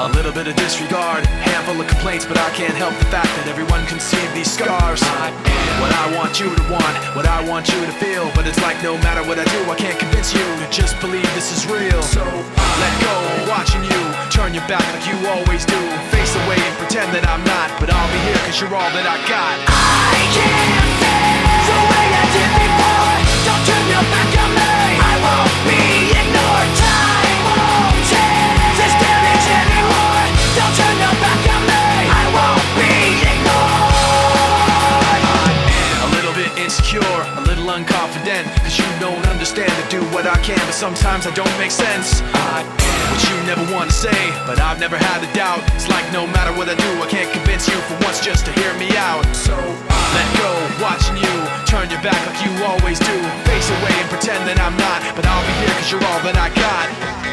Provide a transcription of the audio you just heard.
A little bit of disregard, handful of complaints, but I can't help the fact that everyone can see these scars. What I want you to want, what I want you to feel, but it's like no matter what I do, I can't convince you to just believe this is real. So let go, watching you turn your back like you always do. Face away and pretend that I'm not, but I'll be here cause you're all that I got. I can't feel the way I did before. Don't turn your back on me, I won't be ignored. Time won't change this damage anymore. Don't turn your back on me, I won't be ignored. A little bit insecure, a little unconfident, cause you don't understand to do what I can, but sometimes I don't make sense. What you never want to say, but I've never had a doubt. It's like no matter what I do, I can't convince you for once just to hear me out. So let go, watching you turn your back like you always do. Face away and pretend that I'm not, but I'll be here cause you're all that I got.